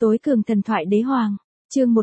Tối cường thần thoại đế hoàng, chương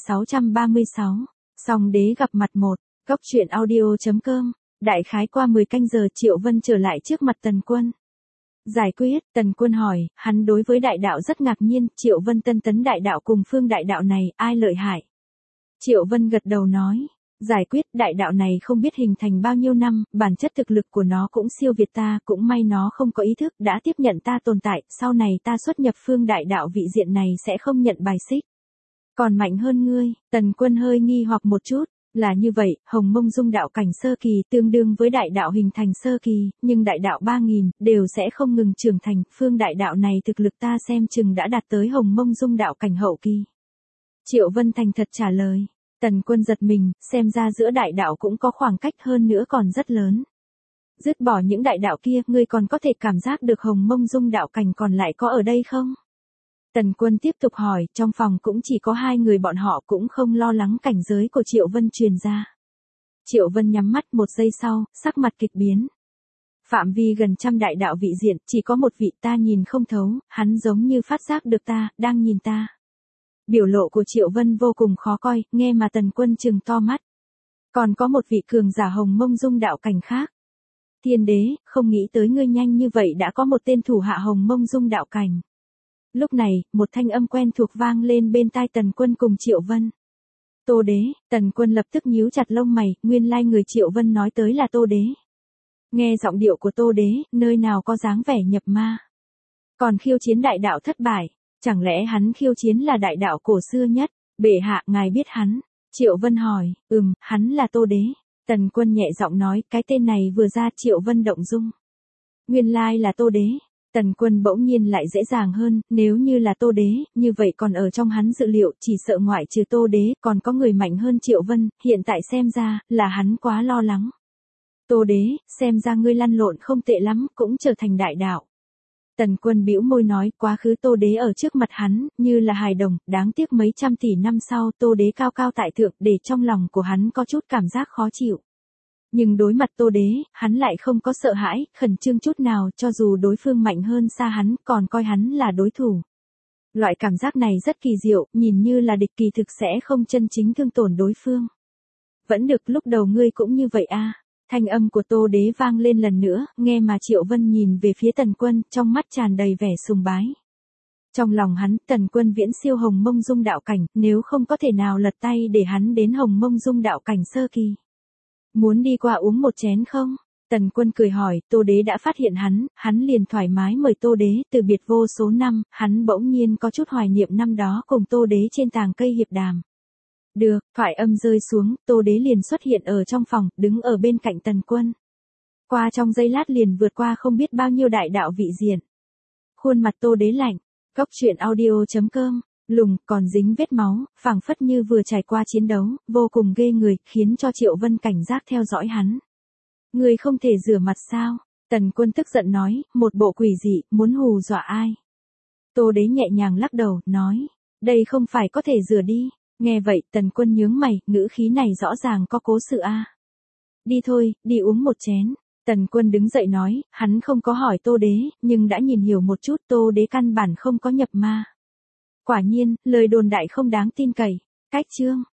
1636, song đế gặp mặt một, góc truyện audio.com, đại khái qua 10 canh giờ Triệu Vân trở lại trước mặt Tần Quân. Giải quyết, Tần Quân hỏi, hắn đối với đại đạo rất ngạc nhiên, Triệu Vân tân tấn đại đạo cùng phương đại đạo này, ai lợi hại? Triệu Vân gật đầu nói, giải quyết, đại đạo này không biết hình thành bao nhiêu năm, bản chất thực lực của nó cũng siêu việt ta, cũng may nó không có ý thức, đã tiếp nhận ta tồn tại, sau này ta xuất nhập phương đại đạo vị diện này sẽ không nhận bài xích. Còn mạnh hơn ngươi, Tần Quân hơi nghi hoặc một chút, là như vậy, Hồng Mông Dung đạo cảnh sơ kỳ tương đương với đại đạo hình thành sơ kỳ, nhưng đại đạo 3000 đều sẽ không ngừng trưởng thành, phương đại đạo này thực lực ta xem chừng đã đạt tới Hồng Mông Dung đạo cảnh hậu kỳ. Triệu Vân thành thật trả lời. Tần Quân giật mình, xem ra giữa đại đạo cũng có khoảng cách hơn nữa còn rất lớn. Dứt bỏ những đại đạo kia, ngươi còn có thể cảm giác được Hồng Mông Dung đạo cảnh còn lại có ở đây không? Tần Quân tiếp tục hỏi, trong phòng cũng chỉ có hai người bọn họ cũng không lo lắng cảnh giới của Triệu Vân truyền ra. Triệu Vân nhắm mắt một giây sau, sắc mặt kịch biến. Phạm vi gần trăm đại đạo vị diện, chỉ có một vị ta nhìn không thấu, hắn giống như phát giác được ta, đang nhìn ta. Biểu lộ của Triệu Vân vô cùng khó coi, nghe mà Tần Quân trừng to mắt. Còn có một vị cường giả Hồng Mông Dung đạo cảnh khác. Thiên đế, không nghĩ tới ngươi nhanh như vậy đã có một tên thủ hạ Hồng Mông Dung đạo cảnh. Lúc này, một thanh âm quen thuộc vang lên bên tai Tần Quân cùng Triệu Vân. Tô đế, Tần Quân lập tức nhíu chặt lông mày, nguyên lai người Triệu Vân nói tới là Tô đế. Nghe giọng điệu của Tô đế, nơi nào có dáng vẻ nhập ma. Còn khiêu chiến đại đạo thất bại. Chẳng lẽ hắn khiêu chiến là đại đạo cổ xưa nhất? Bệ hạ, ngài biết hắn? Triệu Vân hỏi, hắn là Tô đế. Tần Quân nhẹ giọng nói, cái tên này vừa ra Triệu Vân động dung. Nguyên lai là Tô đế. Tần Quân bỗng nhiên lại dễ dàng hơn, nếu như là Tô đế, như vậy còn ở trong hắn dự liệu, chỉ sợ ngoại trừ Tô đế, còn có người mạnh hơn Triệu Vân, hiện tại xem ra, là hắn quá lo lắng. Tô đế, xem ra ngươi lăn lộn không tệ lắm, cũng trở thành đại đạo. Tần Quân bĩu môi nói, quá khứ Tô đế ở trước mặt hắn, như là hài đồng, đáng tiếc mấy trăm tỷ năm sau Tô đế cao cao tại thượng, để trong lòng của hắn có chút cảm giác khó chịu. Nhưng đối mặt Tô đế, hắn lại không có sợ hãi, khẩn trương chút nào, cho dù đối phương mạnh hơn xa hắn, còn coi hắn là đối thủ. Loại cảm giác này rất kỳ diệu, nhìn như là địch kỳ thực sẽ không chân chính thương tổn đối phương. Vẫn được, lúc đầu ngươi cũng như vậy a. Thanh âm của Tô đế vang lên lần nữa, nghe mà Triệu Vân nhìn về phía Tần Quân, trong mắt tràn đầy vẻ sùng bái. Trong lòng hắn, Tần Quân viễn siêu Hồng Mông Dung đạo cảnh, nếu không có thể nào lật tay để hắn đến Hồng Mông Dung đạo cảnh sơ kỳ. Muốn đi qua uống một chén không? Tần Quân cười hỏi, Tô đế đã phát hiện hắn liền thoải mái mời Tô đế, từ biệt vô số năm, hắn bỗng nhiên có chút hoài niệm năm đó cùng Tô đế trên tàng cây hiệp đàm. Được, thoại âm rơi xuống, Tô đế liền xuất hiện ở trong phòng, đứng ở bên cạnh Tần Quân. Qua trong giây lát liền vượt qua không biết bao nhiêu đại đạo vị diện. Khuôn mặt Tô đế lạnh, góc truyện audio.com, lùng, còn dính vết máu, phảng phất như vừa trải qua chiến đấu, vô cùng ghê người, khiến cho Triệu Vân cảnh giác theo dõi hắn. Người không thể rửa mặt sao? Tần Quân tức giận nói, một bộ quỷ dị, muốn hù dọa ai? Tô đế nhẹ nhàng lắc đầu, nói, đây không phải có thể rửa đi. Nghe vậy, Tần Quân nhướng mày, ngữ khí này rõ ràng có cố sự a. Đi thôi, đi uống một chén. Tần Quân đứng dậy nói, hắn không có hỏi Tô đế, nhưng đã nhìn hiểu một chút, Tô đế căn bản không có nhập ma. Quả nhiên, lời đồn đại không đáng tin cậy. Cách chương